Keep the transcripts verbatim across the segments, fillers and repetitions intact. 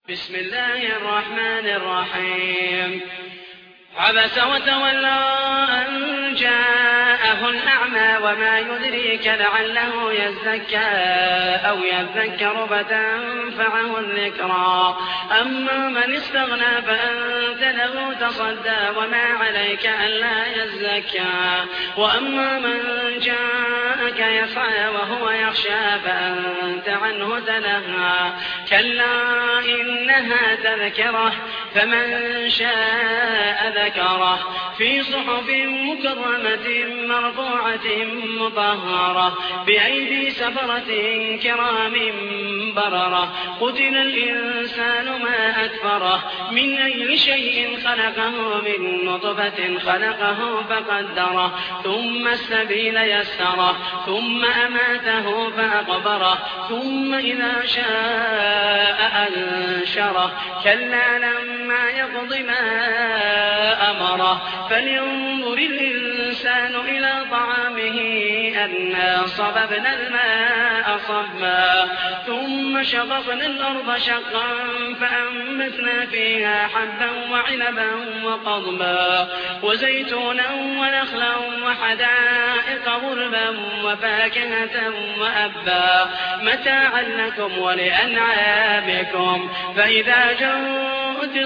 بسم الله الرحمن الرحيم عبس وتولى أن جاءه الأعمى وما يدريك لعله يزكى أو يذكر فتنفعه الذكرى أما من استغنى فأنت له تصدى وما عليك ألا يزكى وأما من جاءك يسعى وهو يخشى فأنت عنه تلهى كلا إنها تذكرة فمن شاء ذكره في صحف مكرمة مرفوعة مطهرة بأيدي سفرة كرام بررة قتل الإنسان ما أكفره من أي شيء خلقه من نطفة خلقه فقدره ثم السبيل يسره ثم أماته فأقبره ثم إذا شاء أنشره كلا لما يقض ما أمره فلينظر الإنسان إلى طعامه أنا صببنا الماء صبا ثم شققنا الأرض شقا فأنبتنا فيها حبا وعنبا وقضبا وزيتونا ونخلا وحدائق غلبا وفاكهة وأبا متاعا لكم ولأنعامكم فإذا جاءت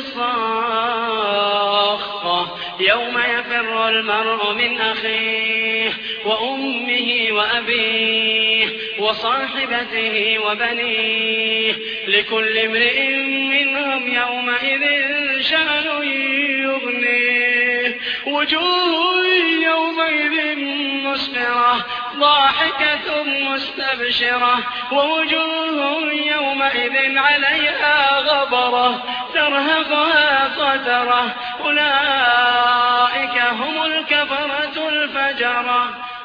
الصاخة يوم يفر المرء من أخيه وأمه وأبيه وصاحبته وبنيه لكل امرئ منهم يومئذ شأن يغنيه وجوه يومئذ مسفرة ضاحكة مستبشرة ووجوه يومئذ عليها غبرة ترهقها قترة أولئك هم الكفرة الفجرة.